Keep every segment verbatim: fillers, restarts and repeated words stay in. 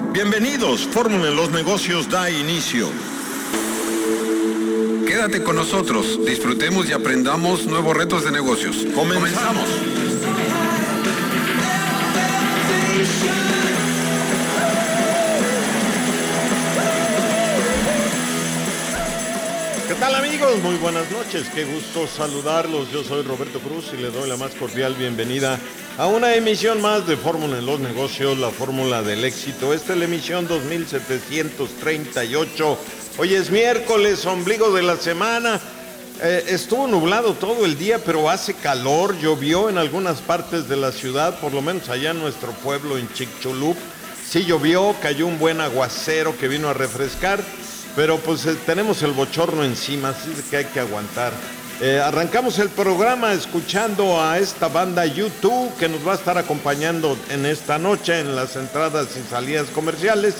Bienvenidos, Fórmula en los Negocios da inicio. Quédate con nosotros, disfrutemos y aprendamos nuevos retos de negocios. Comenzamos. ¿Qué tal, amigos? Muy buenas noches, qué gusto saludarlos. Yo soy Roberto Cruz y le doy la más cordial bienvenida a una emisión más de Fórmula en los Negocios, la fórmula del éxito. Esta es la emisión dos mil setecientos treinta y ocho. Hoy es miércoles, ombligo de la semana. Eh, estuvo nublado todo el día, pero hace calor. Llovió en algunas partes de la ciudad, por lo menos allá en nuestro pueblo, en Chicxulub. Sí llovió, cayó un buen aguacero que vino a refrescar, pero pues eh, tenemos el bochorno encima, así que hay que aguantar. Eh, arrancamos el programa escuchando a esta banda U dos que nos va a estar acompañando en esta noche en las entradas y salidas comerciales.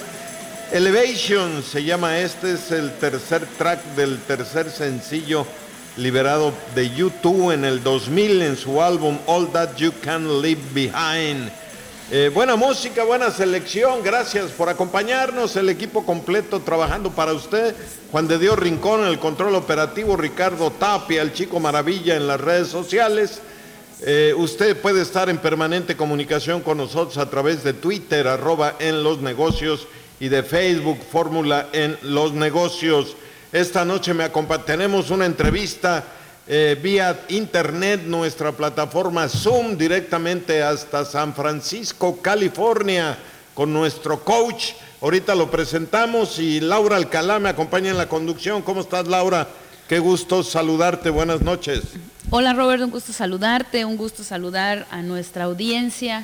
Elevation se llama, este es el tercer track del tercer sencillo liberado de U dos en el dos mil en su álbum All That You Can Leave Behind. Eh, buena música, buena selección, gracias por acompañarnos, el equipo completo trabajando para usted, Juan de Dios Rincón en el control operativo, Ricardo Tapia, el Chico Maravilla en las redes sociales. Eh, usted puede estar en permanente comunicación con nosotros a través de Twitter, arroba en los negocios, y de Facebook, Fórmula en los Negocios. Esta noche me acompaña, tenemos una entrevista Eh, vía internet, nuestra plataforma Zoom, directamente hasta San Francisco, California, con nuestro coach. Ahorita lo presentamos y Laura Alcalá me acompaña en la conducción. ¿Cómo estás, Laura? Qué gusto saludarte, buenas noches. Hola, Robert, un gusto saludarte, un gusto saludar a nuestra audiencia.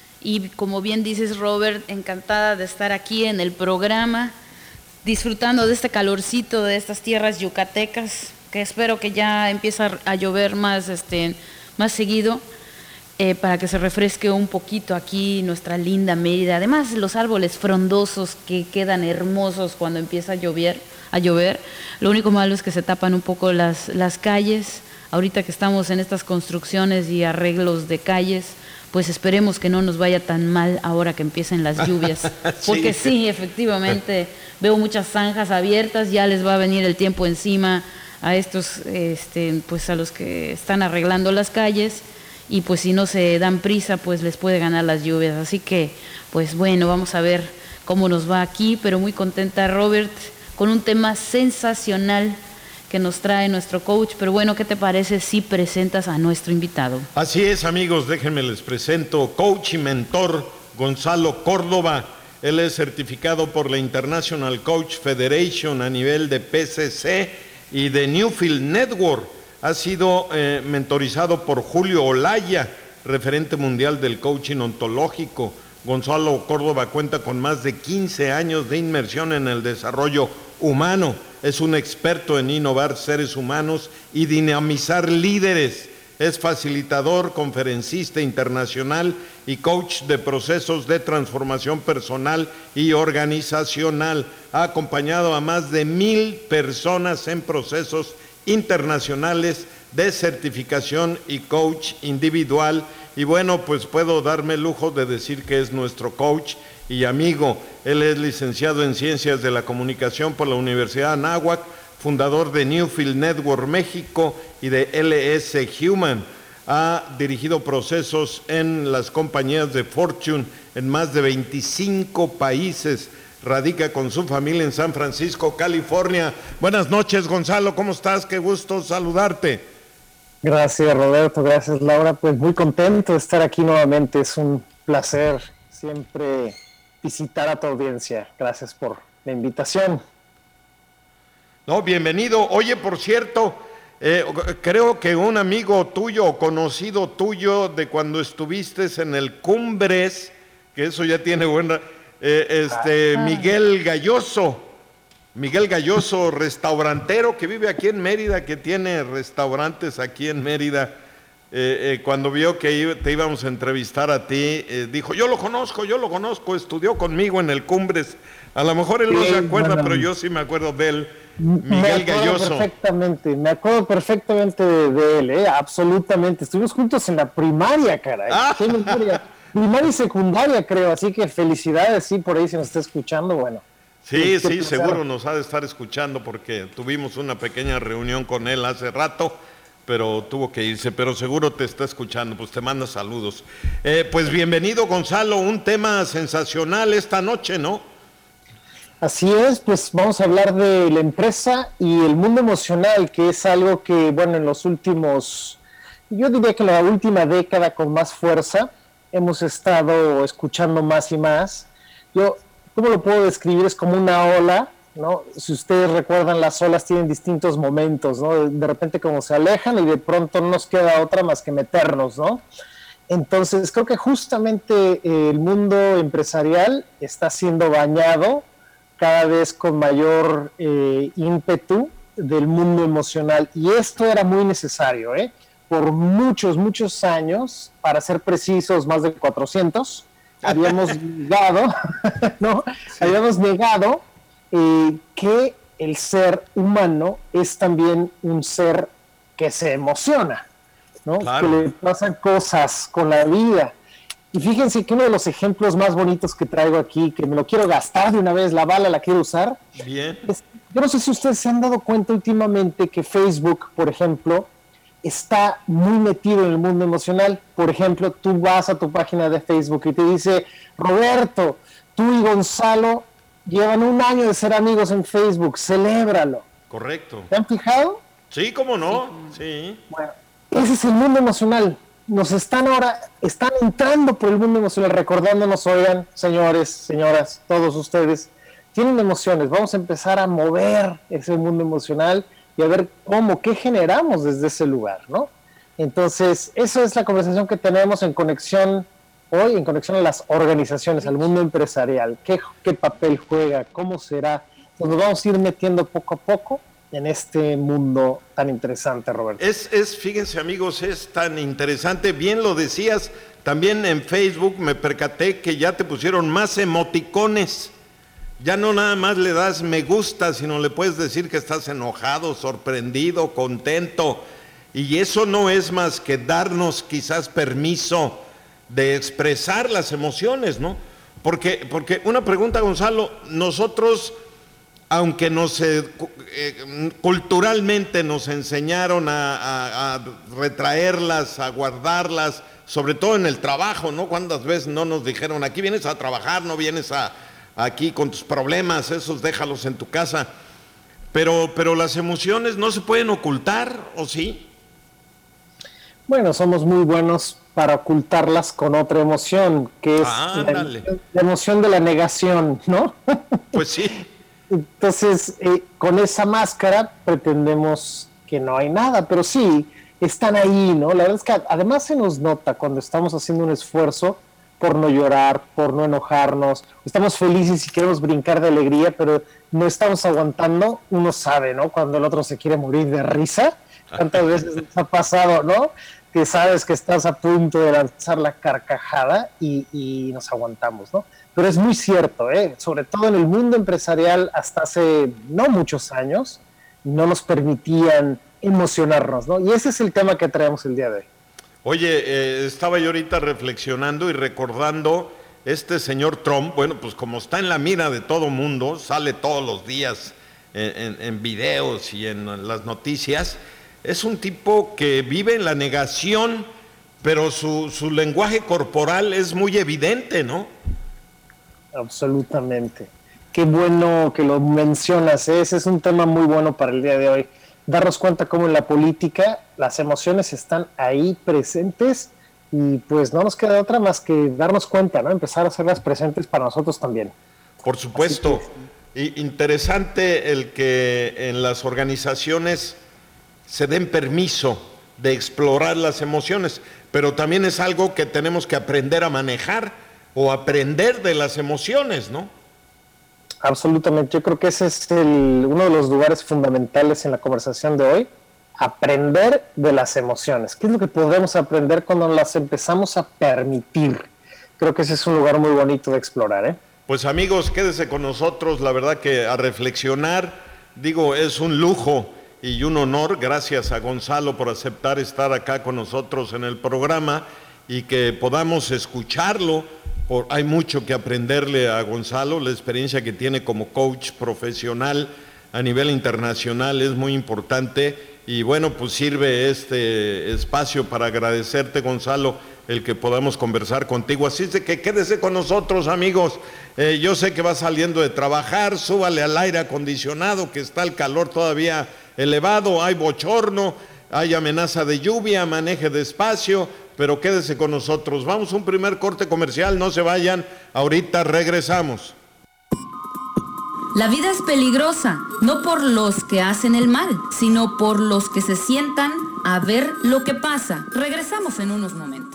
Y como bien dices, Robert, encantada de estar aquí en el programa, disfrutando de este calorcito de estas tierras yucatecas, que espero que ya empiece a llover más, este, más seguido, eh, para que se refresque un poquito aquí nuestra linda Mérida. Además, los árboles frondosos que quedan hermosos cuando empieza a llover, a llover. Lo único malo es que se tapan un poco las, las calles. Ahorita que estamos en estas construcciones y arreglos de calles, pues esperemos que no nos vaya tan mal ahora que empiecen las lluvias. Porque sí, sí efectivamente, veo muchas zanjas abiertas, ya les va a venir el tiempo encima a estos, este, pues a los que están arreglando las calles, y pues si no se dan prisa, pues les puede ganar las lluvias. Así que, pues bueno, vamos a ver cómo nos va aquí, pero muy contenta, Robert, con un tema sensacional que nos trae nuestro coach. Pero bueno, ¿qué te parece si presentas a nuestro invitado? Así es, amigos, déjenme les presento, coach y mentor Gonzalo Córdoba. Él es certificado por la International Coach Federation a nivel de P C C y de Newfield Network. Ha sido eh, mentorizado por Julio Olaya, referente mundial del coaching ontológico. Gonzalo Córdoba cuenta con más de quince años de inmersión en el desarrollo humano. Es un experto en innovar seres humanos y dinamizar líderes. Es facilitador, conferencista internacional y coach de procesos de transformación personal y organizacional. Ha acompañado a más de mil personas en procesos internacionales de certificación y coach individual. Y bueno, pues puedo darme el lujo de decir que es nuestro coach y amigo. Él es licenciado en Ciencias de la Comunicación por la Universidad Anáhuac, fundador de Newfield Network México y de L S Human. Ha dirigido procesos en las compañías de Fortune en más de veinticinco países. Radica con su familia en San Francisco, California. Buenas noches, Gonzalo, ¿cómo estás? Qué gusto saludarte. Gracias, Roberto, gracias, Laura. Pues muy contento de estar aquí nuevamente. Es un placer siempre visitar a tu audiencia. Gracias por la invitación. No, bienvenido. Oye, por cierto, eh, creo que un amigo tuyo o conocido tuyo de cuando estuviste en el Cumbres, que eso ya tiene buena, eh, este Miguel Galloso, Miguel Galloso, restaurantero que vive aquí en Mérida, que tiene restaurantes aquí en Mérida, eh, eh, cuando vio que te íbamos a entrevistar a ti, eh, dijo, yo lo conozco, yo lo conozco, estudió conmigo en el Cumbres. A lo mejor él no se acuerda, bueno, pero yo sí me acuerdo de él. Miguel Galloso. Perfectamente, me acuerdo perfectamente de, de él, ¿eh? Absolutamente. Estuvimos juntos en la primaria, caray. Ah. Qué memoria. primaria y secundaria, creo, así que felicidades, sí, por ahí si nos está escuchando, bueno. Sí, sí, seguro nos ha de estar escuchando porque tuvimos una pequeña reunión con él hace rato, pero tuvo que irse, pero seguro te está escuchando, pues te manda saludos. Eh, pues bienvenido, Gonzalo, un tema sensacional esta noche, ¿no? Así es, pues vamos a hablar de la empresa y el mundo emocional, que es algo que, bueno, en los últimos, yo diría que en la última década con más fuerza, hemos estado escuchando más y más. Yo... ¿Cómo lo puedo describir? Es como una ola, ¿no? Si ustedes recuerdan, las olas tienen distintos momentos, ¿no? De repente como se alejan y de pronto no nos queda otra más que meternos, ¿no? Entonces, creo que justamente eh, el mundo empresarial está siendo bañado cada vez con mayor eh, ímpetu del mundo emocional. Y esto era muy necesario, ¿eh? Por muchos, muchos años, para ser precisos, más de cuatrocientos, habíamos negado, ¿no? Sí. Habíamos negado eh, que el ser humano es también un ser que se emociona, ¿no? Claro. Que le pasan cosas con la vida. Y fíjense que uno de los ejemplos más bonitos que traigo aquí, que me lo quiero gastar de una vez, la bala la quiero usar. Bien. Es, yo no sé si ustedes se han dado cuenta últimamente que Facebook, por ejemplo, está muy metido en el mundo emocional. Por ejemplo, tú vas a tu página de Facebook y te dice, Roberto, tú y Gonzalo llevan un año de ser amigos en Facebook, celébralo. Correcto. ¿Te han fijado? Sí, cómo no, sí. Bueno, ese es el mundo emocional. Nos están ahora, están entrando por el mundo emocional, recordándonos, oigan, señores, señoras, todos ustedes, tienen emociones, vamos a empezar a mover ese mundo emocional y a ver cómo, qué generamos desde ese lugar, ¿no? Entonces, eso es la conversación que tenemos en conexión hoy, en conexión a las organizaciones, al mundo empresarial. ¿Qué, qué papel juega? ¿Cómo será? Pues nos vamos a ir metiendo poco a poco en este mundo tan interesante, Roberto. Es, es, fíjense amigos, es tan interesante, bien lo decías, también en Facebook me percaté que ya te pusieron más emoticones. Ya no nada más le das me gusta, sino le puedes decir que estás enojado, sorprendido, contento. Y eso no es más que darnos quizás permiso de expresar las emociones, ¿no? Porque, porque una pregunta, Gonzalo, nosotros, aunque nos, eh, eh, culturalmente nos enseñaron a, a, a retraerlas, a guardarlas, sobre todo en el trabajo, ¿no? ¿Cuántas veces no nos dijeron, aquí vienes a trabajar, no vienes a... aquí con tus problemas, esos déjalos en tu casa, pero, pero las emociones no se pueden ocultar, ¿o sí? Bueno, somos muy buenos para ocultarlas con otra emoción, que es ah, la, la emoción de la negación, ¿no? Pues sí. Entonces, eh, con esa máscara pretendemos que no hay nada, pero sí, están ahí, ¿no? La verdad es que además se nos nota cuando estamos haciendo un esfuerzo por no llorar, por no enojarnos, estamos felices y queremos brincar de alegría, pero no estamos aguantando, uno sabe, ¿no? Cuando el otro se quiere morir de risa, tantas veces nos ha pasado, ¿no? Que sabes que estás a punto de lanzar la carcajada y, y nos aguantamos, ¿no? Pero es muy cierto, ¿eh? Sobre todo en el mundo empresarial, hasta hace no muchos años, no nos permitían emocionarnos, ¿no? Y ese es el tema que traemos el día de hoy. Oye, eh, estaba yo ahorita reflexionando y recordando este señor Trump, bueno, pues como está en la mira de todo mundo, sale todos los días en, en, en videos y en las noticias, es un tipo que vive en la negación, pero su, su lenguaje corporal es muy evidente, ¿no? Absolutamente. Qué bueno que lo mencionas, ¿eh? Ese es un tema muy bueno para el día de hoy. Darnos cuenta cómo en la política las emociones están ahí presentes y pues no nos queda otra más que darnos cuenta, ¿no? Empezar a hacerlas presentes para nosotros también. Por supuesto. Y interesante el que en las organizaciones se den permiso de explorar las emociones, pero también es algo que tenemos que aprender a manejar o aprender de las emociones, ¿no? Absolutamente, yo creo que ese es el, uno de los lugares fundamentales en la conversación de hoy, aprender de las emociones. ¿Qué es lo que podemos aprender cuando las empezamos a permitir? Creo que ese es un lugar muy bonito de explorar, ¿eh? Pues amigos, quédese con nosotros, la verdad que a reflexionar, digo, es un lujo y un honor, gracias a Gonzalo por aceptar estar acá con nosotros en el programa, y que podamos escucharlo. Por, hay mucho que aprenderle a Gonzalo, la experiencia que tiene como coach profesional a nivel internacional es muy importante y bueno, pues sirve este espacio para agradecerte, Gonzalo, el que podamos conversar contigo. Así es de que quédese con nosotros, amigos. Eh, yo sé que va saliendo de trabajar, súbale al aire acondicionado, que está el calor todavía elevado, hay bochorno, hay amenaza de lluvia, maneje despacio, pero quédese con nosotros. Vamos a un primer corte comercial, no se vayan, ahorita regresamos. La vida es peligrosa, no por los que hacen el mal, sino por los que se sientan a ver lo que pasa. Regresamos en unos momentos.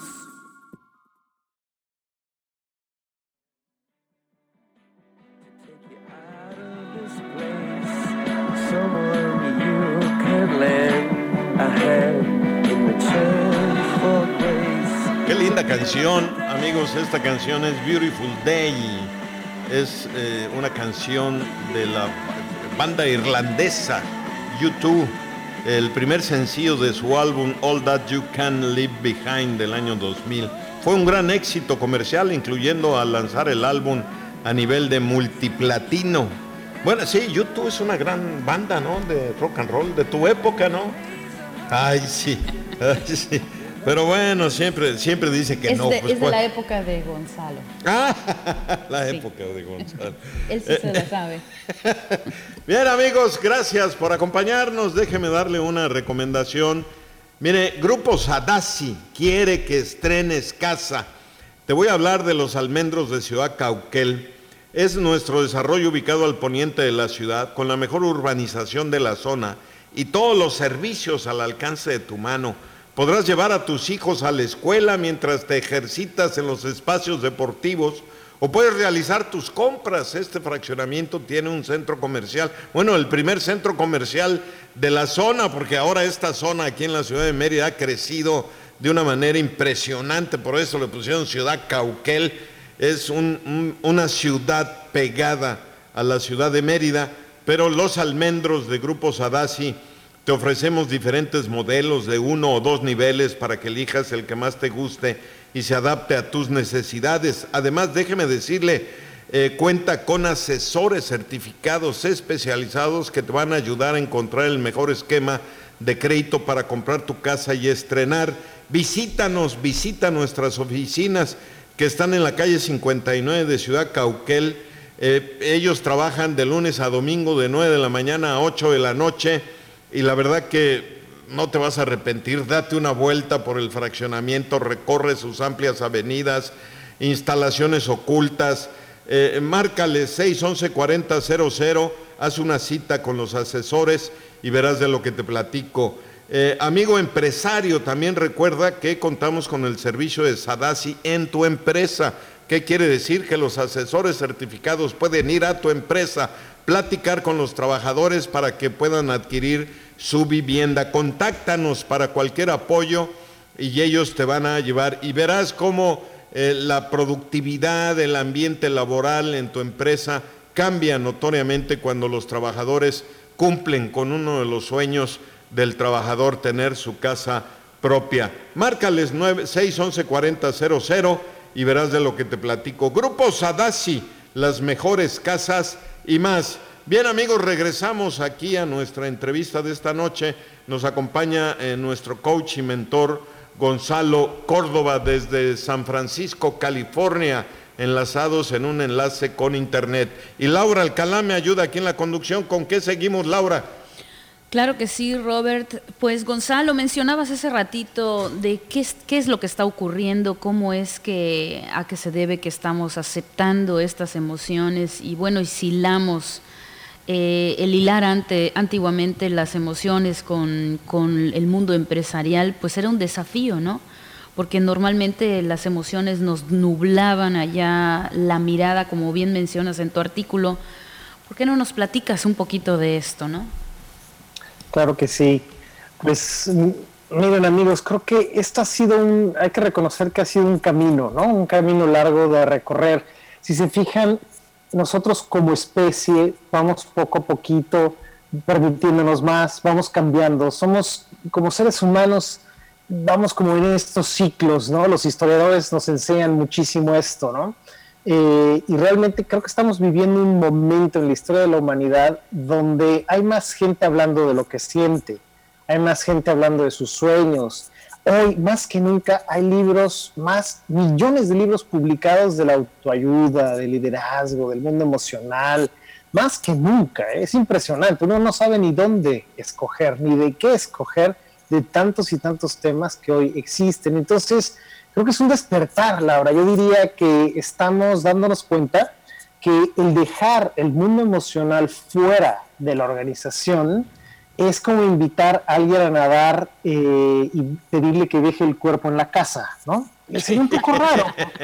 Qué linda canción, amigos. Esta canción es Beautiful Day. Es eh, una canción de la banda irlandesa U dos, el primer sencillo de su álbum All That You Can Leave Behind del año dos mil. Fue un gran éxito comercial, incluyendo al lanzar el álbum a nivel de multiplatino. Bueno, sí, U dos es una gran banda, ¿no? De rock and roll, de tu época, ¿no? Ay, sí, ay, sí. Pero bueno, siempre, siempre dice que es no. De, pues, es de la época de Gonzalo. Ah, la sí. época de Gonzalo. Él sí se lo sabe. Bien, amigos, gracias por acompañarnos. Déjeme darle una recomendación. Mire, Grupo Sadasi quiere que estrenes casa. Te voy a hablar de los almendros de Ciudad Cauquel. Es nuestro desarrollo ubicado al poniente de la ciudad, con la mejor urbanización de la zona y todos los servicios al alcance de tu mano. Podrás llevar a tus hijos a la escuela mientras te ejercitas en los espacios deportivos o puedes realizar tus compras. Este fraccionamiento tiene un centro comercial, bueno, el primer centro comercial de la zona, porque ahora esta zona aquí en la ciudad de Mérida ha crecido de una manera impresionante, por eso le pusieron Ciudad Cauquel. Es un, un, una ciudad pegada a la ciudad de Mérida, pero los almendros de Grupo Sadasi te ofrecemos diferentes modelos de uno o dos niveles para que elijas el que más te guste y se adapte a tus necesidades. Además, déjeme decirle, eh, cuenta con asesores certificados especializados que te van a ayudar a encontrar el mejor esquema de crédito para comprar tu casa y estrenar. Visítanos, visita nuestras oficinas que están en la calle cincuenta y nueve de Ciudad Cauquel. Eh, ellos trabajan de lunes a domingo de nueve de la mañana a ocho de la noche. Y la verdad que no te vas a arrepentir. Date una vuelta por el fraccionamiento, recorre sus amplias avenidas, instalaciones ocultas, eh, márcale seis once cuarenta cero cero, haz una cita con los asesores y verás de lo que te platico. Eh, amigo empresario, también recuerda que contamos con el servicio de Sadasi en tu empresa. ¿Qué quiere decir? Que los asesores certificados pueden ir a tu empresa, platicar con los trabajadores para que puedan adquirir su vivienda. Contáctanos para cualquier apoyo y ellos te van a llevar y verás cómo eh, la productividad, el ambiente laboral en tu empresa cambia notoriamente cuando los trabajadores cumplen con uno de los sueños del trabajador, tener su casa propia. Márcales seis once cuarenta cero cero y verás de lo que te platico. Grupo Sadasi, las mejores casas y más. Bien, amigos, regresamos aquí a nuestra entrevista de esta noche. Nos acompaña eh, nuestro coach y mentor Gonzalo Córdoba desde San Francisco, California, enlazados en un enlace con internet. Y Laura Alcalá me ayuda aquí en la conducción. ¿Con qué seguimos, Laura? Claro que sí, Robert. Pues Gonzalo, mencionabas hace ratito de qué es, qué es lo que está ocurriendo, cómo es que, a qué se debe que estamos aceptando estas emociones y bueno, hilamos eh, el hilar ante, antiguamente las emociones con, con el mundo empresarial, pues era un desafío, ¿no? Porque normalmente las emociones nos nublaban allá la mirada, como bien mencionas en tu artículo. ¿Por qué no nos platicas un poquito de esto, no? Claro que sí. Pues miren, amigos, creo que esto ha sido un, hay que reconocer que ha sido un camino, ¿no? Un camino largo de recorrer. Si se fijan, nosotros como especie vamos poco a poquito permitiéndonos más, vamos cambiando. Somos, como seres humanos, vamos como en estos ciclos, ¿no? Los historiadores nos enseñan muchísimo esto, ¿no? Eh, y realmente creo que estamos viviendo un momento en la historia de la humanidad donde hay más gente hablando de lo que siente, hay más gente hablando de sus sueños. Hoy, más que nunca, hay libros, más millones de libros publicados de la autoayuda, del liderazgo, del mundo emocional, más que nunca. ¿eh? Es impresionante, uno no sabe ni dónde escoger, ni de qué escoger de tantos y tantos temas que hoy existen. Entonces, creo que es un despertar, Laura. Yo diría que estamos dándonos cuenta que el dejar el mundo emocional fuera de la organización es como invitar a alguien a nadar eh, y pedirle que deje el cuerpo en la casa, ¿no? Sería un poco raro.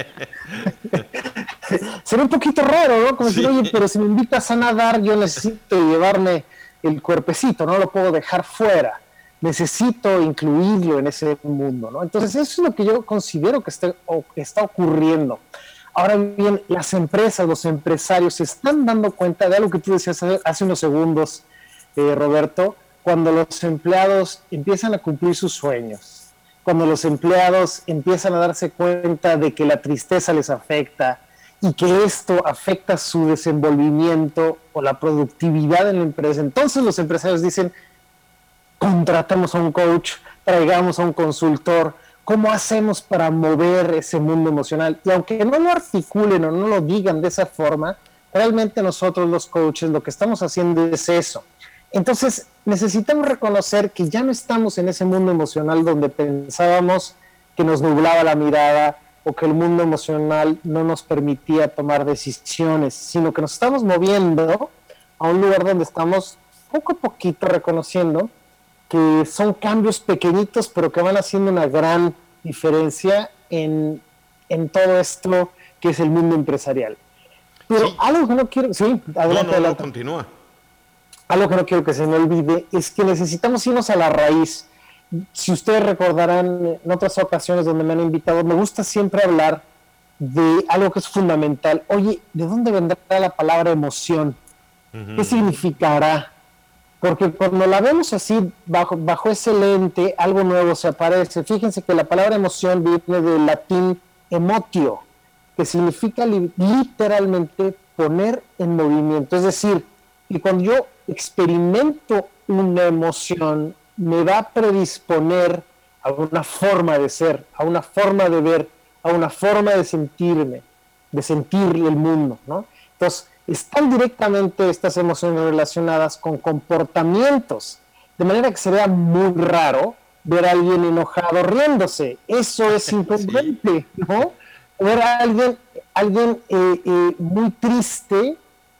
Sería un poquito raro, ¿no? Como sí. decir, oye, pero si me invitas a nadar, yo necesito llevarme el cuerpecito, no lo puedo dejar fuera. Necesito incluirlo en ese mundo, ¿no? Entonces, eso es lo que yo considero que está, o, que está ocurriendo. Ahora bien, las empresas, los empresarios se están dando cuenta de algo que tú decías hace, hace unos segundos, eh, Roberto, cuando los empleados empiezan a cumplir sus sueños, cuando los empleados empiezan a darse cuenta de que la tristeza les afecta y que esto afecta su desenvolvimiento o la productividad en la empresa, entonces los empresarios dicen, contratemos a un coach, traigamos a un consultor, ¿cómo hacemos para mover ese mundo emocional? Y aunque no lo articulen o no lo digan de esa forma, realmente nosotros los coaches lo que estamos haciendo es eso. Entonces necesitamos reconocer que ya no estamos en ese mundo emocional donde pensábamos que nos nublaba la mirada o que el mundo emocional no nos permitía tomar decisiones, sino que nos estamos moviendo a un lugar donde estamos poco a poquito reconociendo que son cambios pequeñitos, pero que van haciendo una gran diferencia en, en todo esto que es el mundo empresarial. Pero sí. algo que no quiero... Sí, adelante, no, no, no, continúa. Algo que no quiero que se me olvide es que necesitamos irnos a la raíz. Si ustedes recordarán en otras ocasiones donde me han invitado, me gusta siempre hablar de algo que es fundamental. Oye, ¿de dónde vendrá la palabra emoción? Uh-huh. ¿Qué significará? Porque cuando la vemos así, bajo, bajo ese lente, algo nuevo se aparece. Fíjense que la palabra emoción viene del latín emotio, que significa li- literalmente poner en movimiento. Es decir, que cuando yo experimento una emoción, me va a predisponer a una forma de ser, a una forma de ver, a una forma de sentirme, de sentir el mundo, ¿no? Entonces, están directamente estas emociones relacionadas con comportamientos, de manera que sería muy raro ver a alguien enojado riéndose. Eso es incongruente, ¿no? Ver a alguien, alguien eh, eh, muy triste,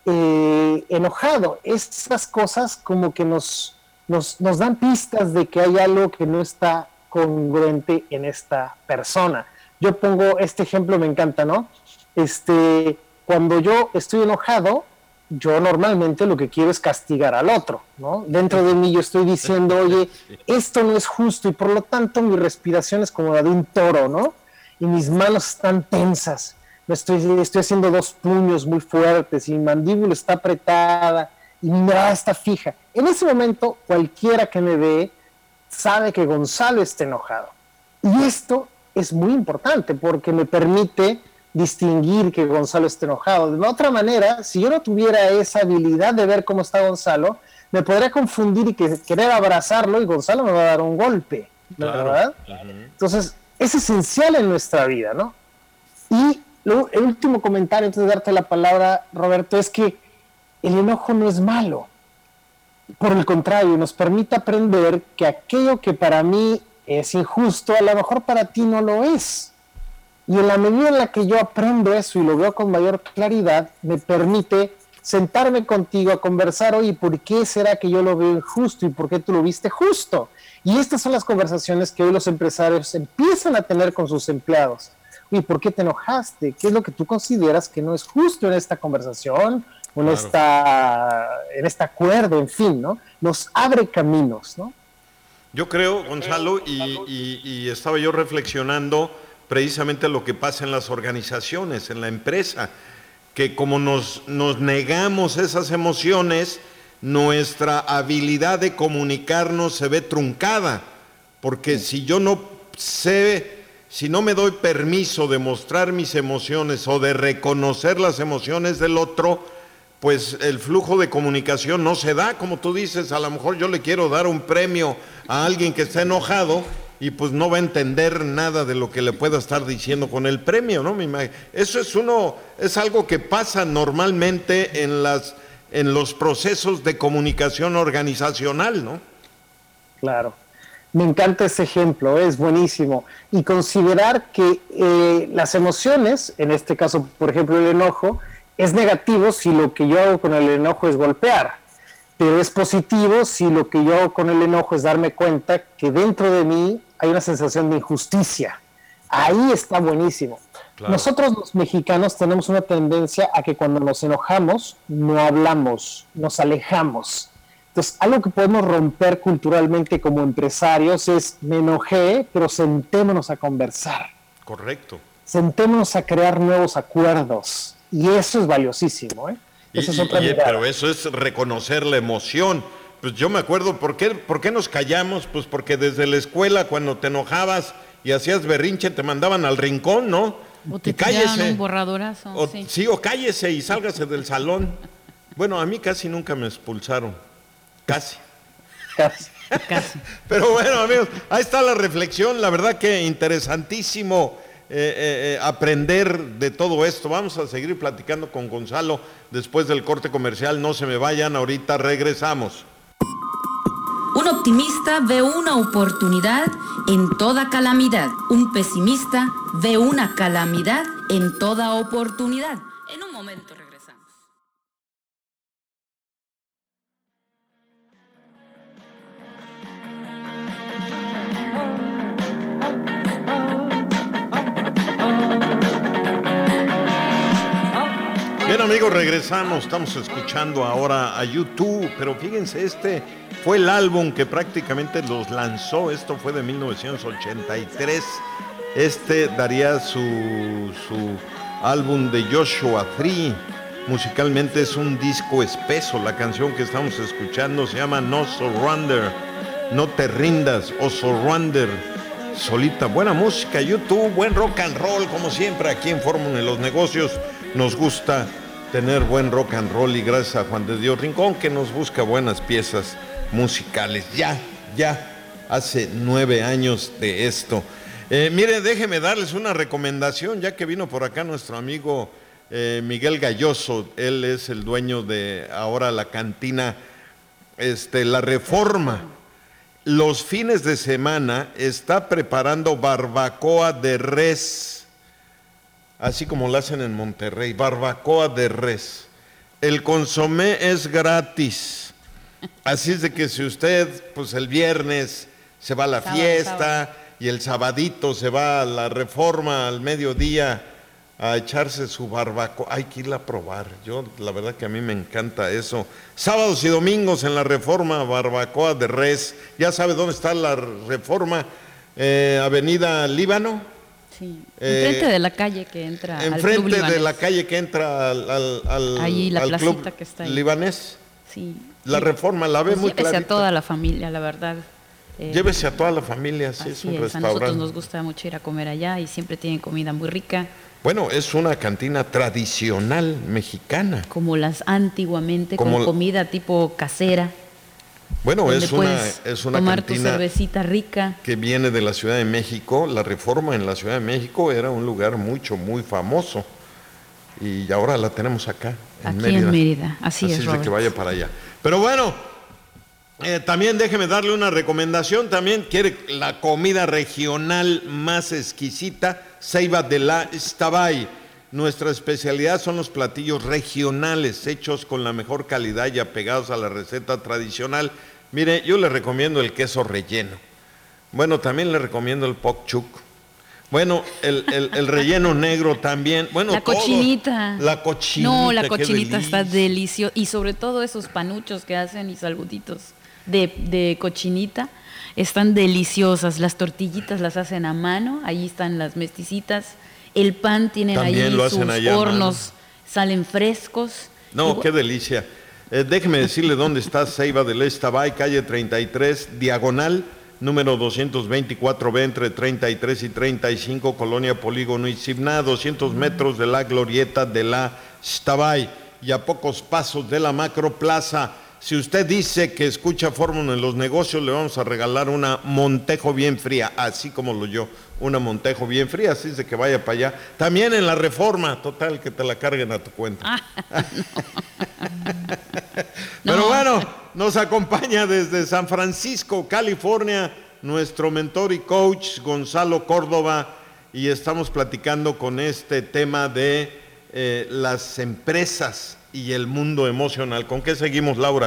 eh, enojado. Esas cosas como que nos, nos, nos dan pistas de que hay algo que no está congruente en esta persona. Yo pongo este ejemplo, me encanta, ¿no? Este... Cuando yo estoy enojado, yo normalmente lo que quiero es castigar al otro, ¿no? Dentro de mí yo estoy diciendo, oye, esto no es justo, y por lo tanto mi respiración es como la de un toro, ¿no? Y mis manos están tensas, me estoy, estoy haciendo dos puños muy fuertes, y mi mandíbula está apretada, y mi mirada está fija. En ese momento, cualquiera que me ve sabe que Gonzalo está enojado. Y esto es muy importante porque me permite distinguir que Gonzalo está enojado. De otra manera, si yo no tuviera esa habilidad de ver cómo está Gonzalo, me podría confundir y que, querer abrazarlo y Gonzalo me va a dar un golpe, claro. ¿verdad? Uh-huh. Entonces, es esencial en nuestra vida, ¿no? Y lo, el último comentario antes de darte la palabra, Roberto, es que el enojo no es malo. Por el contrario, nos permite aprender que aquello que para mí es injusto, a lo mejor para ti no lo es. Y en la medida en la que yo aprendo eso y lo veo con mayor claridad, me permite sentarme contigo a conversar, oye, ¿por qué será que yo lo veo injusto y por qué tú lo viste justo? Y estas son las conversaciones que hoy los empresarios empiezan a tener con sus empleados. Oye, ¿por qué te enojaste? ¿Qué es lo que tú consideras que no es justo en esta conversación o en, claro. esta, en este acuerdo? En fin, ¿no? Nos abre caminos, ¿no? Yo creo, Gonzalo, y, y, y estaba yo reflexionando precisamente lo que pasa en las organizaciones, en la empresa, que como nos, nos negamos esas emociones, nuestra habilidad de comunicarnos se ve truncada, porque si yo no sé, si no me doy permiso de mostrar mis emociones o de reconocer las emociones del otro, pues el flujo de comunicación no se da, como tú dices. A lo mejor yo le quiero dar un premio a alguien que está enojado y pues no va a entender nada de lo que le pueda estar diciendo con el premio, ¿no? Eso es uno, es algo que pasa normalmente en las, en los procesos de comunicación organizacional, ¿no? Claro. Me encanta ese ejemplo, es buenísimo. Y considerar que eh, las emociones, en este caso, por ejemplo, el enojo, es negativo si lo que yo hago con el enojo es golpear, pero es positivo si lo que yo hago con el enojo es darme cuenta que dentro de mí hay una sensación de injusticia. Ahí está buenísimo. Claro. Nosotros los mexicanos tenemos una tendencia a que cuando nos enojamos no hablamos, nos alejamos. Entonces, algo que podemos romper culturalmente como empresarios es, me enojé, pero sentémonos a conversar. Correcto. Sentémonos a crear nuevos acuerdos. Y eso es valiosísimo, ¿eh? Eso y, es otra y, pero eso es reconocer la emoción. Pues yo me acuerdo, ¿por qué, ¿por qué nos callamos? Pues porque desde la escuela, cuando te enojabas y hacías berrinche, te mandaban al rincón, ¿no? O te y cállese. un borradorazo. O, sí. sí, o cállese y sálgase del salón. Bueno, a mí casi nunca me expulsaron. Casi. Casi. Casi. Pero bueno, amigos, ahí está la reflexión. La verdad que interesantísimo eh, eh, aprender de todo esto. Vamos a seguir platicando con Gonzalo después del corte comercial. No se me vayan, ahorita regresamos. Un optimista ve una oportunidad en toda calamidad. Un pesimista ve una calamidad en toda oportunidad. En un momento regresamos. Bien, amigos, regresamos. Estamos escuchando ahora a U dos, pero fíjense, este fue el álbum que prácticamente los lanzó. Esto fue de mil novecientos ochenta y tres. Este daría su, su álbum de Joshua Tree. Musicalmente es un disco espeso. La canción que estamos escuchando se llama No Surrender, No Te Rindas o Surrender. Solita, buena música, U dos, buen rock and roll, como siempre aquí en Fórmula de los Negocios. Nos gusta tener buen rock and roll y gracias a Juan de Dios Rincón que nos busca buenas piezas musicales. Ya, ya, hace nueve años de esto. Eh, mire, déjeme darles una recomendación, ya que vino por acá nuestro amigo eh, Miguel Galloso. Él es el dueño de ahora la cantina este, La Reforma. Los fines de semana está preparando barbacoa de res, así como lo hacen en Monterrey, barbacoa de res. El consomé es gratis. Así es de que si usted, pues el viernes se va a la sábado, fiesta sábado. Y el sabadito se va a la Reforma al mediodía a echarse su barbacoa, hay que irla a probar. Yo, la verdad que a mí me encanta eso. Sábados y domingos en la Reforma, barbacoa de res. ¿Ya sabe dónde está la Reforma? Eh, Avenida Líbano. Sí, enfrente eh, de la calle que entra al Club Enfrente Libanés. de la calle que entra al, al, al, ahí, la al placita Club que está ahí. Libanés. Sí. La sí. Reforma, la ve pues muy clarita. Llévese a toda la familia, la verdad. Eh, Llévese a toda la familia, sí, es un es. restaurante. A nosotros nos gusta mucho ir a comer allá y siempre tienen comida muy rica. Bueno, es una cantina tradicional mexicana. Como las antiguamente, Como con comida tipo casera. Bueno, es una, es una tomar cantina tu cervecita rica. Que viene de la Ciudad de México. La Reforma en la Ciudad de México era un lugar mucho, muy famoso. Y ahora la tenemos acá, en Aquí Mérida. en Mérida, así, así es, es Robert. de que vaya para allá. Pero bueno, eh, también déjeme darle una recomendación. También quiere la comida regional más exquisita, Ceiba de la Iztabay. Nuestra especialidad son los platillos regionales, hechos con la mejor calidad y apegados a la receta tradicional. Mire, yo le recomiendo el queso relleno. Bueno, también le recomiendo el pok chuk. Bueno, el, el, el relleno negro también. Bueno, la cochinita. Todo. La cochinita. No, la cochinita está deliciosa. Y sobre todo esos panuchos que hacen y salguditos de, de cochinita están deliciosas. Las tortillitas las hacen a mano, ahí están las mesticitas. El pan tienen también ahí lo hacen sus allá, hornos, salen frescos. No, y, qué delicia. Eh, déjeme decirle dónde está Ceiba de la Iztabay, calle treinta y tres, diagonal número doscientos veinticuatro B, entre treinta y tres y treinta y cinco, Colonia Polígono Itzimná, doscientos metros de la glorieta de la Xtabay y a pocos pasos de la Macroplaza. Si usted dice que escucha Fórmula en los Negocios, le vamos a regalar una Montejo bien fría, así como lo yo, una Montejo bien fría, así es de que vaya para allá. También en la Reforma, total, que te la carguen a tu cuenta. Ah, no. Pero no. bueno, nos acompaña desde San Francisco, California, nuestro mentor y coach Gonzalo Córdoba, y estamos platicando con este tema de eh, las empresas y el mundo emocional. ¿Con qué seguimos, Laura?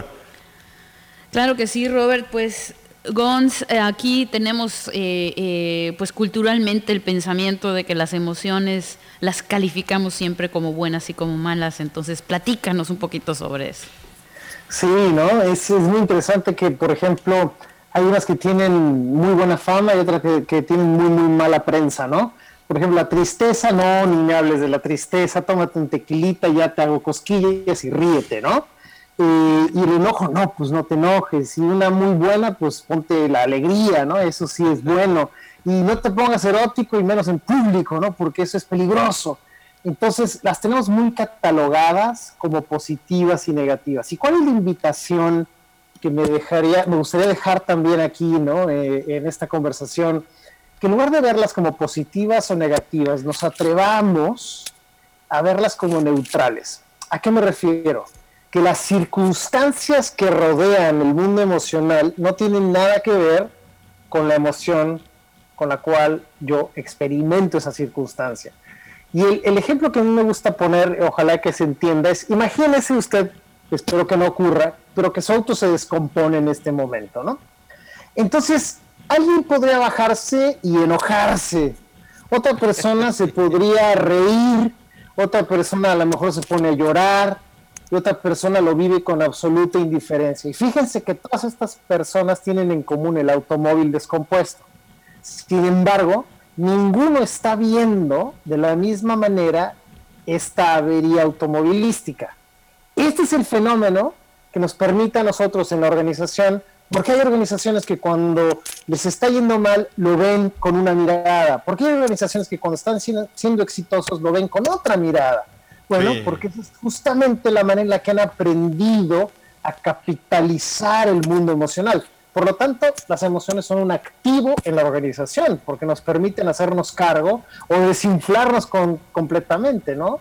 Claro que sí, Robert. Pues, Gonz, eh, aquí tenemos eh, eh, pues culturalmente el pensamiento de que las emociones las calificamos siempre como buenas y como malas. Entonces, platícanos un poquito sobre eso. Sí, ¿no? Es, es muy interesante que, por ejemplo, hay unas que tienen muy buena fama y otras que, que tienen muy, muy mala prensa, ¿no? Por ejemplo, la tristeza, no, ni me hables de la tristeza, tómate un tequilita, ya te hago cosquillas y ríete, ¿no? Eh, y el enojo, no, pues no te enojes. Y una muy buena, pues ponte la alegría, ¿no? Eso sí es bueno. Y no te pongas erótico y menos en público, ¿no? Porque eso es peligroso. Entonces, las tenemos muy catalogadas como positivas y negativas. ¿Y cuál es la invitación que me dejaría, me gustaría dejar también aquí, ¿no? Eh, en esta conversación? Que en lugar de verlas como positivas o negativas, nos atrevamos a verlas como neutrales. ¿A qué me refiero? Que las circunstancias que rodean el mundo emocional no tienen nada que ver con la emoción con la cual yo experimento esa circunstancia. Y el, el ejemplo que a mí me gusta poner, ojalá que se entienda, es, imagínese usted, espero que no ocurra, pero que su auto se descompone en este momento, ¿no? Entonces, alguien podría bajarse y enojarse, otra persona se podría reír, otra persona a lo mejor se pone a llorar, y otra persona lo vive con absoluta indiferencia. Y fíjense que todas estas personas tienen en común el automóvil descompuesto. Sin embargo, ninguno está viendo de la misma manera esta avería automovilística. Este es el fenómeno que nos permite a nosotros en la organización, porque hay organizaciones que cuando les está yendo mal lo ven con una mirada, porque hay organizaciones que cuando están siendo, siendo exitosos lo ven con otra mirada. Bueno, sí. Porque es justamente la manera en la que han aprendido a capitalizar el mundo emocional. Por lo tanto, las emociones son un activo en la organización, porque nos permiten hacernos cargo o desinflarnos con, completamente, ¿no?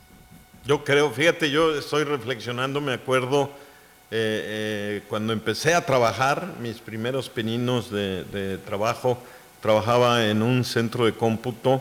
Yo creo, fíjate, yo estoy reflexionando, me acuerdo eh, eh, cuando empecé a trabajar, mis primeros pininos de, de trabajo, trabajaba en un centro de cómputo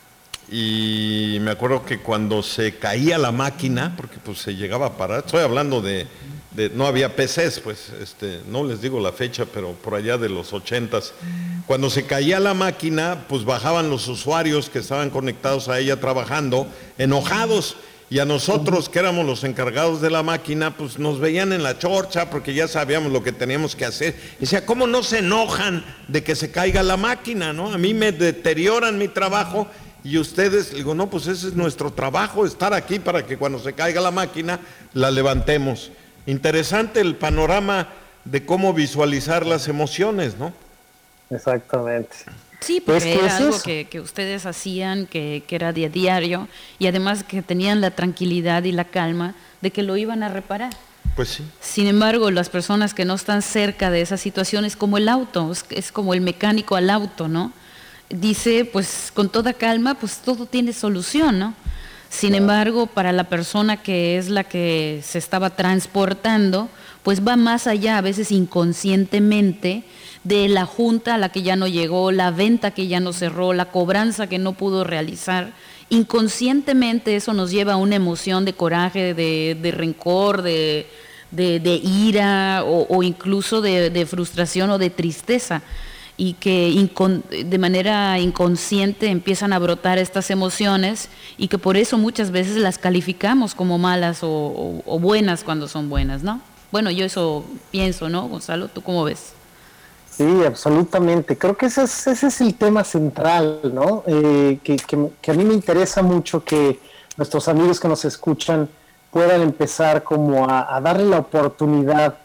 y me acuerdo que cuando se caía la máquina, porque pues se llegaba a parar, estoy hablando de... De, no había P Cs, pues, este, no les digo la fecha, pero por allá de los ochentas. Cuando se caía la máquina, pues bajaban los usuarios que estaban conectados a ella trabajando, enojados, y a nosotros, que éramos los encargados de la máquina, pues nos veían en la chorcha, porque ya sabíamos lo que teníamos que hacer. Y decía, ¿cómo no se enojan de que se caiga la máquina, no? A mí me deterioran mi trabajo, y ustedes, digo, no, pues ese es nuestro trabajo, estar aquí para que cuando se caiga la máquina, la levantemos. Interesante el panorama de cómo visualizar las emociones, ¿no? Exactamente. Sí, porque era algo que, que ustedes hacían, que, que era de diario, y además que tenían la tranquilidad y la calma de que lo iban a reparar. Pues sí. Sin embargo, las personas que no están cerca de esa situación es como el auto, es, es como el mecánico al auto, ¿no? Dice, pues con toda calma, pues todo tiene solución, ¿no? Sin embargo, para la persona que es la que se estaba transportando, pues va más allá, a veces inconscientemente, de la junta a la que ya no llegó, la venta que ya no cerró, la cobranza que no pudo realizar. Inconscientemente eso nos lleva a una emoción de coraje, de, de rencor, de, de, de ira o, o incluso de, de frustración o de tristeza. Y que incon, de manera inconsciente empiezan a brotar estas emociones y que por eso muchas veces las calificamos como malas o, o, o buenas cuando son buenas, ¿no? Bueno, yo eso pienso, ¿no, Gonzalo? ¿Tú cómo ves? Sí, absolutamente. Creo que ese es, ese es el tema central, ¿no? Eh, que, que, que a mí me interesa mucho que nuestros amigos que nos escuchan puedan empezar como a, a darle la oportunidad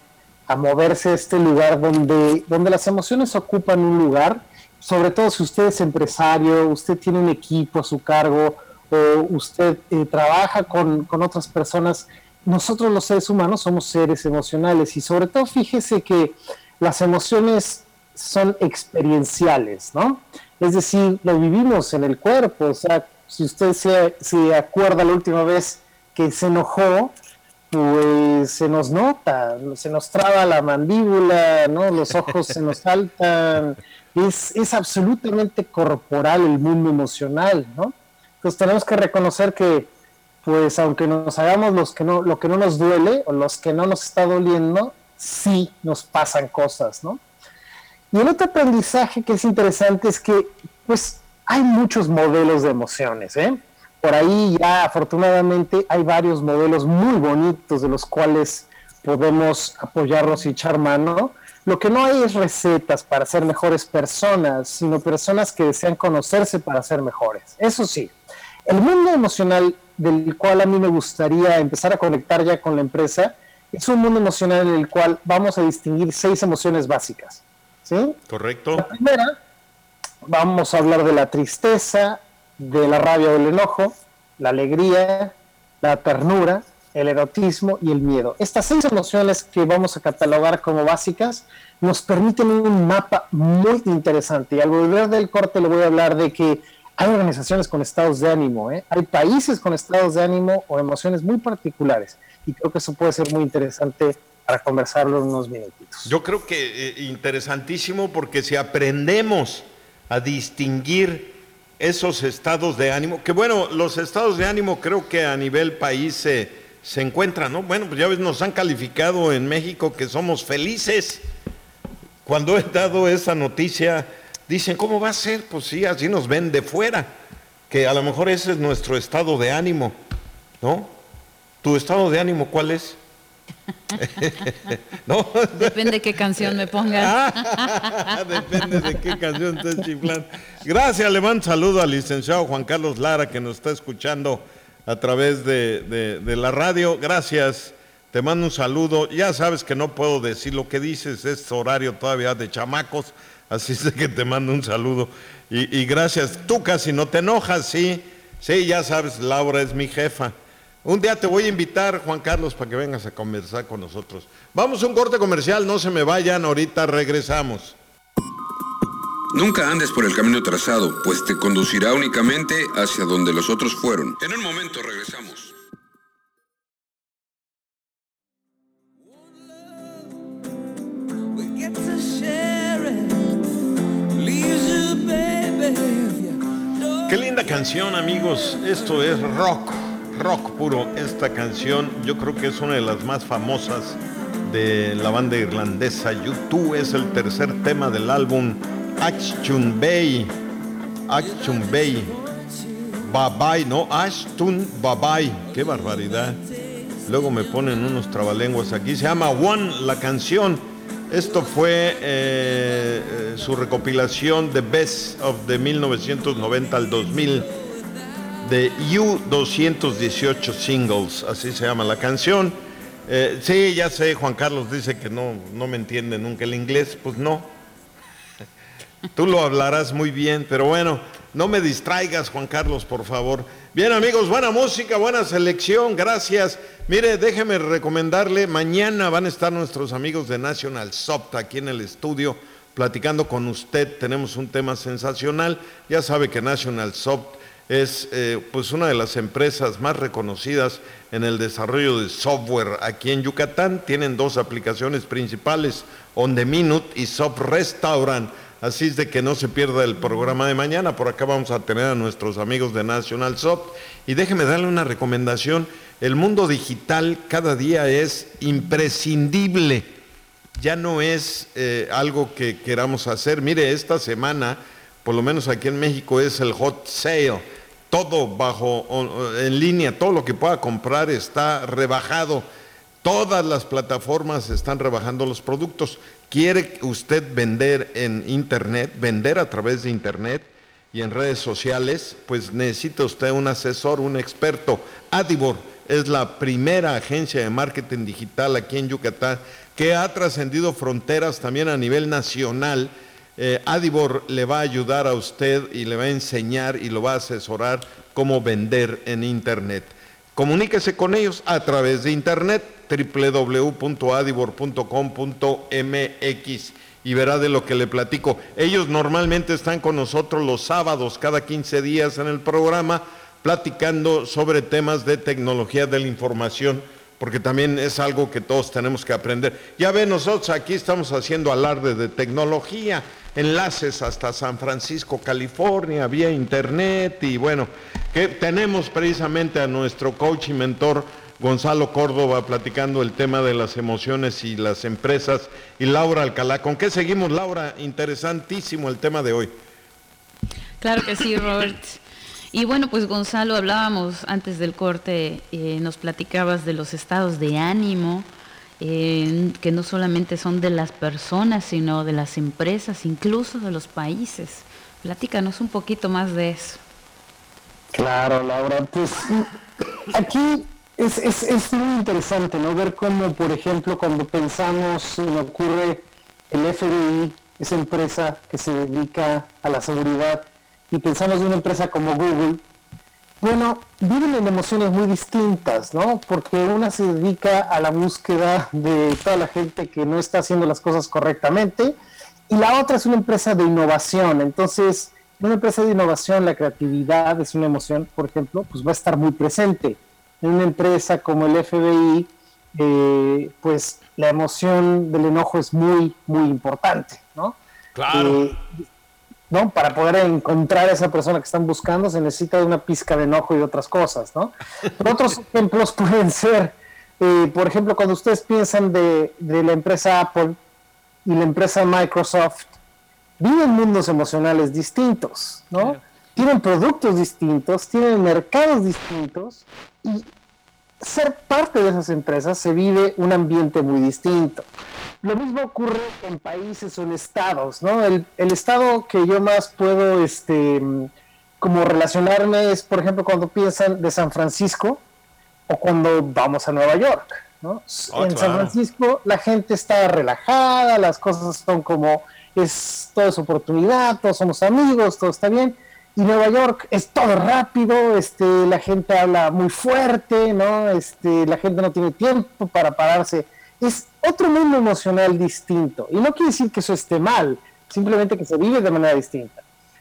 a moverse a este lugar donde, donde las emociones ocupan un lugar, sobre todo si usted es empresario, usted tiene un equipo a su cargo, o usted eh, trabaja con, con otras personas. Nosotros los seres humanos somos seres emocionales y sobre todo fíjese que las emociones son experienciales, ¿no? Es decir, lo vivimos en el cuerpo. O sea, si usted se, se acuerda la última vez que se enojó, pues se nos nota, se nos traba la mandíbula, ¿no? Los ojos se nos saltan. Es, es absolutamente corporal el mundo emocional, ¿no? Entonces tenemos que reconocer que, pues aunque nos hagamos los que no, lo que no nos duele o los que no nos está doliendo, sí nos pasan cosas, ¿no? Y el otro aprendizaje que es interesante es que, pues, hay muchos modelos de emociones, ¿eh? Por ahí ya afortunadamente hay varios modelos muy bonitos de los cuales podemos apoyarnos y echar mano. Lo que no hay es recetas para ser mejores personas, sino personas que desean conocerse para ser mejores. Eso sí, el mundo emocional del cual a mí me gustaría empezar a conectar ya con la empresa es un mundo emocional en el cual vamos a distinguir seis emociones básicas, ¿sí? Correcto. La primera, vamos a hablar de la tristeza, de la rabia o el enojo, la alegría, la ternura, el erotismo y el miedo. Estas seis emociones que vamos a catalogar como básicas nos permiten un mapa muy interesante. Y al volver del corte le voy a hablar de que hay organizaciones con estados de ánimo, ¿eh? Hay países con estados de ánimo o emociones muy particulares. Y creo que eso puede ser muy interesante para conversarlo en unos minutitos. Yo creo que eh, interesantísimo, porque si aprendemos a distinguir esos estados de ánimo, que bueno, los estados de ánimo creo que a nivel país se, se encuentran, ¿no? Bueno, pues ya ves, nos han calificado en México que somos felices. Cuando he dado esa noticia, dicen, ¿cómo va a ser? Pues sí, así nos ven de fuera, que a lo mejor ese es nuestro estado de ánimo, ¿no? ¿Tu estado de ánimo cuál es? ¿No? Depende de qué canción me pongas. Depende de qué canción estés chiflando. Gracias, le mando un saludo al licenciado Juan Carlos Lara, que nos está escuchando a través de, de, de la radio. Gracias, te mando un saludo. Ya sabes que no puedo decir lo que dices, es horario todavía de chamacos, así es que te mando un saludo. Y, y gracias, tú casi no te enojas, sí, sí, ya sabes, Laura es mi jefa. Un día te voy a invitar, Juan Carlos, para que vengas a conversar con nosotros. Vamos a un corte comercial, no se me vayan, ahorita regresamos. Nunca andes por el camino trazado, pues te conducirá únicamente hacia donde los otros fueron. En un momento regresamos. Qué linda canción, amigos. Esto es rock. Rock puro. Esta canción yo creo que es una de las más famosas de la banda irlandesa U dos. Es el tercer tema del álbum Achtung Bay. Achtung Bay. Bye bye, no, Achtung bye bye. Qué barbaridad. Luego me ponen unos trabalenguas aquí. Se llama One la canción. Esto fue eh, eh, su recopilación The Best of de mil novecientos noventa al dos mil. De U doscientos dieciocho Singles, así se llama la canción. Eh, sí, ya sé, Juan Carlos dice que no, no me entiende nunca el inglés, pues no. Tú lo hablarás muy bien, pero bueno, no me distraigas, Juan Carlos, por favor. Bien, amigos, buena música, buena selección, gracias. Mire, déjeme recomendarle, mañana van a estar nuestros amigos de National Soft aquí en el estudio, platicando con usted. Tenemos un tema sensacional. Ya sabe que National Soft es eh, pues una de las empresas más reconocidas en el desarrollo de software aquí en Yucatán. Tienen dos aplicaciones principales, On The Minute y Soft Restaurant. Así es de que no se pierda el programa de mañana. Por acá vamos a tener a nuestros amigos de National Soft. Y déjeme darle una recomendación. El mundo digital cada día es imprescindible. Ya no es eh, algo que queramos hacer. Mire, esta semana, por lo menos aquí en México, es el hot sale. Todo bajo, en línea, todo lo que pueda comprar está rebajado. Todas las plataformas están rebajando los productos. ¿Quiere usted vender en internet, vender a través de internet y en redes sociales, pues necesita usted un asesor, un experto. Adibor es la primera agencia de marketing digital aquí en Yucatán que ha trascendido fronteras también a nivel nacional. Eh, Adibor le va a ayudar a usted y le va a enseñar y lo va a asesorar cómo vender en Internet. Comuníquese con ellos a través de Internet, doble u doble u doble u punto adibor punto com punto m x, y verá de lo que le platico. Ellos normalmente están con nosotros los sábados, cada quince días en el programa, platicando sobre temas de tecnología de la información, porque también es algo que todos tenemos que aprender. Ya ven, nosotros aquí estamos haciendo alarde de tecnología, enlaces hasta San Francisco, California, vía internet, y bueno, que tenemos precisamente a nuestro coach y mentor Gonzalo Córdoba platicando el tema de las emociones y las empresas, y Laura Alcalá. ¿Con qué seguimos, Laura? Interesantísimo el tema de hoy. Claro que sí, Robert. Y bueno, pues Gonzalo, hablábamos antes del corte, eh, nos platicabas de los estados de ánimo, eh, que no solamente son de las personas, sino de las empresas, incluso de los países. Platícanos un poquito más de eso. Claro, Laura, pues aquí es, es, es muy interesante, ¿no? Ver cómo, por ejemplo, cuando pensamos, me ocurre el F B I, esa empresa que se dedica a la seguridad, y pensamos en una empresa como Google, bueno, viven en emociones muy distintas, ¿no? Porque una se dedica a la búsqueda de toda la gente que no está haciendo las cosas correctamente, y la otra es una empresa de innovación. Entonces, en una empresa de innovación, la creatividad es una emoción, por ejemplo, pues va a estar muy presente. En una empresa como el F B I, eh, pues la emoción del enojo es muy, muy importante, ¿no? Claro. Eh, ¿no? Para poder encontrar a esa persona que están buscando se necesita de una pizca de enojo y de otras cosas, ¿no? Pero otros ejemplos pueden ser, eh, por ejemplo, cuando ustedes piensan de, de la empresa Apple y la empresa Microsoft, viven mundos emocionales distintos, ¿no? Claro. Tienen productos distintos, tienen mercados distintos, y ser parte de esas empresas se vive un ambiente muy distinto. Lo mismo ocurre en países o en estados, ¿no? El, el estado que yo más puedo este, como relacionarme es, por ejemplo, cuando piensan de San Francisco o cuando vamos a Nueva York, ¿no? Oh, en claro. San Francisco la gente está relajada, las cosas son como, es todo es oportunidad, todos somos amigos, todo está bien. Y Nueva York es todo rápido, este, la gente habla muy fuerte, ¿no? Este, la gente no tiene tiempo para pararse. Es otro mundo emocional distinto. Y no quiere decir que eso esté mal, simplemente que se vive de manera distinta.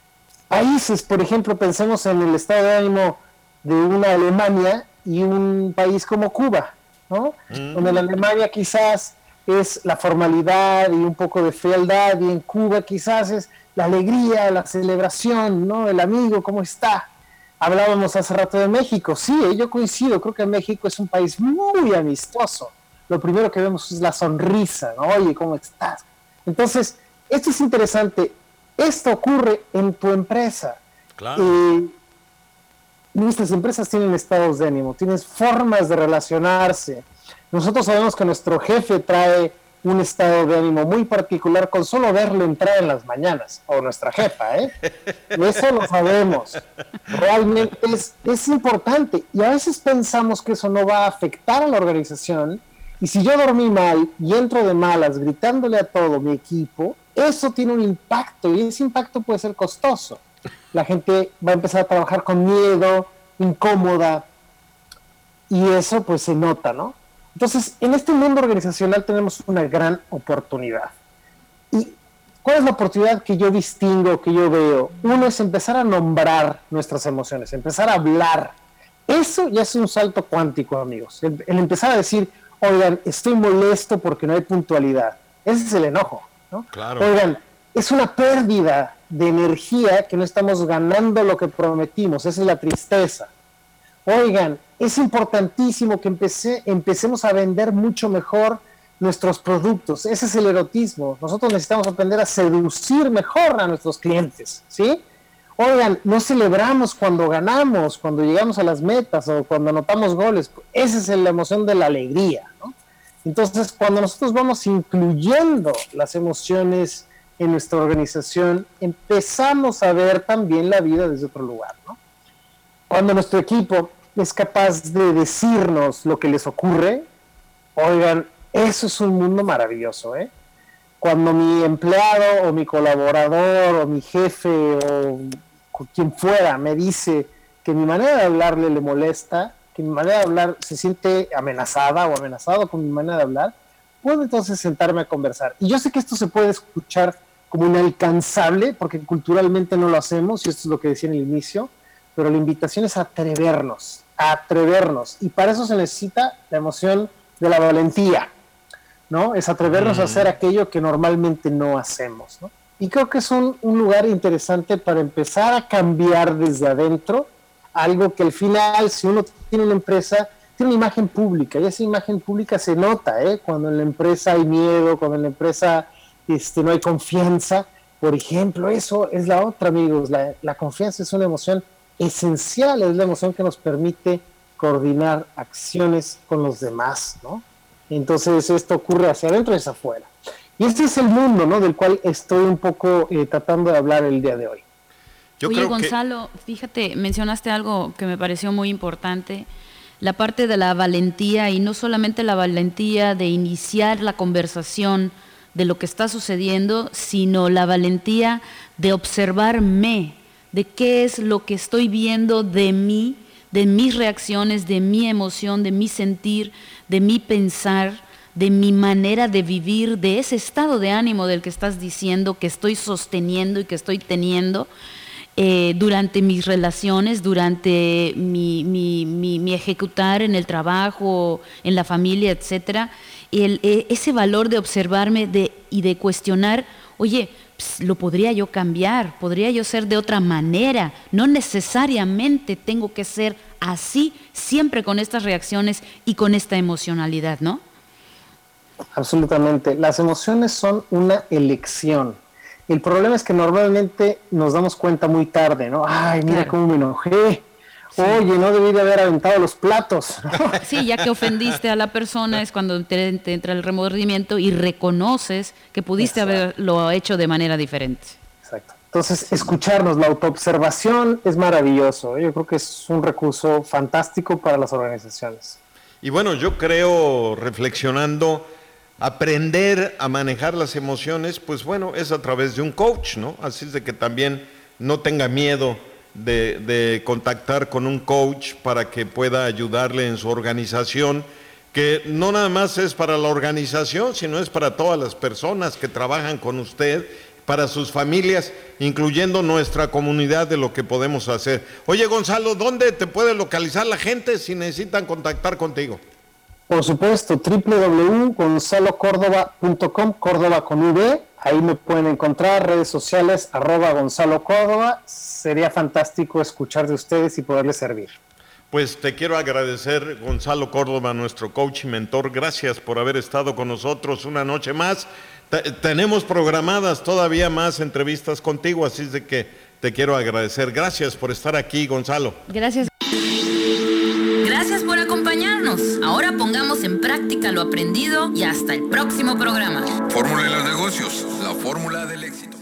Países, por ejemplo, pensemos en el estado de ánimo de una Alemania y un país como Cuba, ¿no? Mm. Donde en Alemania quizás es la formalidad y un poco de frialdad, y en Cuba quizás es la alegría, la celebración, ¿no? El amigo, ¿cómo está? Hablábamos hace rato de México. Sí, yo coincido, creo que México es un país muy amistoso. Lo primero que vemos es la sonrisa, ¿no? Oye, ¿cómo estás? Entonces, esto es interesante. Esto ocurre en tu empresa. Claro. Eh, nuestras empresas tienen estados de ánimo, tienen formas de relacionarse. Nosotros sabemos que nuestro jefe trae un estado de ánimo muy particular con solo verlo entrar en las mañanas, o nuestra jefa, ¿eh? Eso lo sabemos. Realmente es, es importante, y a veces pensamos que eso no va a afectar a la organización, y si yo dormí mal y entro de malas gritándole a todo mi equipo, eso tiene un impacto, y ese impacto puede ser costoso. La gente va a empezar a trabajar con miedo, incómoda, y eso pues se nota, ¿no? Entonces, en este mundo organizacional tenemos una gran oportunidad. ¿Y cuál es la oportunidad que yo distingo, que yo veo? Uno es empezar a nombrar nuestras emociones, empezar a hablar. Eso ya es un salto cuántico, amigos. El, el empezar a decir, oigan, estoy molesto porque no hay puntualidad. Ese es el enojo, ¿no? Claro. Oigan, es una pérdida de energía que no estamos ganando lo que prometimos. Esa es la tristeza. Oigan, es importantísimo que empecé, empecemos a vender mucho mejor nuestros productos. Ese es el erotismo. Nosotros necesitamos aprender a seducir mejor a nuestros clientes, ¿sí? Oigan, no celebramos cuando ganamos, cuando llegamos a las metas o cuando anotamos goles. Esa es la emoción de la alegría, ¿no? Entonces, cuando nosotros vamos incluyendo las emociones en nuestra organización, empezamos a ver también la vida desde otro lugar, ¿no? Cuando nuestro equipo es capaz de decirnos lo que les ocurre, oigan, eso es un mundo maravilloso, ¿eh? Cuando mi empleado o mi colaborador o mi jefe o quien fuera me dice que mi manera de hablarle le molesta, que mi manera de hablar se siente amenazada o amenazado con mi manera de hablar, puedo entonces sentarme a conversar. Y yo sé que esto se puede escuchar como inalcanzable, porque culturalmente no lo hacemos, y esto es lo que decía en el inicio, pero la invitación es a atrevernos, a atrevernos. Y para eso se necesita la emoción de la valentía, ¿no? Es atrevernos mm. a hacer aquello que normalmente no hacemos, ¿no? Y creo que es un, un lugar interesante para empezar a cambiar desde adentro algo que al final, si uno tiene una empresa, tiene una imagen pública, y esa imagen pública se nota, ¿eh? Cuando en la empresa hay miedo, cuando en la empresa este, no hay confianza, por ejemplo, eso es la otra, amigos, la, la confianza es una emoción esencial, es la emoción que nos permite coordinar acciones con los demás, ¿no? Entonces esto ocurre hacia adentro y hacia afuera. Y este es el mundo, ¿no?, del cual estoy un poco eh, tratando de hablar el día de hoy. Yo Oye, creo Gonzalo, que... fíjate, mencionaste algo que me pareció muy importante, la parte de la valentía, y no solamente la valentía de iniciar la conversación de lo que está sucediendo, sino la valentía de observarme, de qué es lo que estoy viendo de mí, de mis reacciones, de mi emoción, de mi sentir, de mi pensar, de mi manera de vivir, de ese estado de ánimo del que estás diciendo, que estoy sosteniendo y que estoy teniendo eh, durante mis relaciones, durante mi, mi, mi, mi ejecutar en el trabajo, en la familia, etcétera. El, eh, ese valor de observarme de, y de cuestionar, oye, pues, lo podría yo cambiar, podría yo ser de otra manera, no necesariamente tengo que ser así, siempre con estas reacciones y con esta emocionalidad, ¿no? Absolutamente. Las emociones son una elección. El problema es que normalmente nos damos cuenta muy tarde, ¿no? Ay, mira claro. cómo me enojé. Sí. Oye, no debí de haber aventado los platos. Sí, ya que ofendiste a la persona es cuando te, te entra el remordimiento y reconoces que pudiste Exacto. haberlo hecho de manera diferente. Exacto. Entonces, escucharnos, la autoobservación es maravilloso. Yo creo que es un recurso fantástico para las organizaciones. Y bueno, yo creo, reflexionando, aprender a manejar las emociones, pues bueno, es a través de un coach, ¿no? Así es de que también no tenga miedo de, de contactar con un coach para que pueda ayudarle en su organización, que no nada más es para la organización, sino es para todas las personas que trabajan con usted, para sus familias, incluyendo nuestra comunidad, de lo que podemos hacer. Oye, Gonzalo, ¿dónde te puede localizar la gente si necesitan contactar contigo? Por supuesto, doble u doble u doble u punto gonzalo córdoba punto com, Córdoba con V, ahí me pueden encontrar, redes sociales, arroba Gonzalo Córdoba. Sería fantástico escuchar de ustedes y poderles servir. Pues te quiero agradecer, Gonzalo Córdoba, nuestro coach y mentor. Gracias por haber estado con nosotros una noche más. T- tenemos programadas todavía más entrevistas contigo, así es de que te quiero agradecer. Gracias por estar aquí, Gonzalo. Gracias. Gracias por acompañarnos. Ahora pongamos en práctica lo aprendido y hasta el próximo programa. Fórmula de los negocios, la fórmula del éxito.